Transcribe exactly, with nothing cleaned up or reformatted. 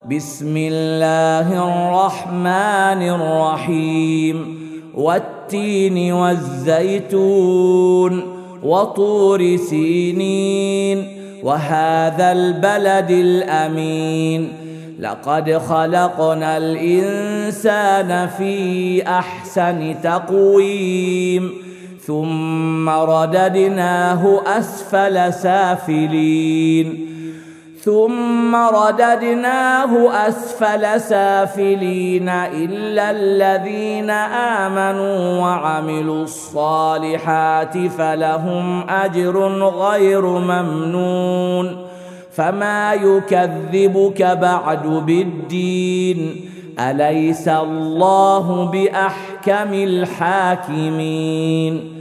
بسم الله الرحمن الرحيم والتين والزيتون وطور سينين وهذا البلد الأمين لقد خلقنا الإنسان في أحسن تقويم ثم رددناه أسفل سافلين ثم رددناه أسفل سافلين إلا الذين آمنوا وعملوا الصالحات فلهم أجر غير ممنون فما يكذبك بعد بالدين أليس الله بأحكم الحاكمين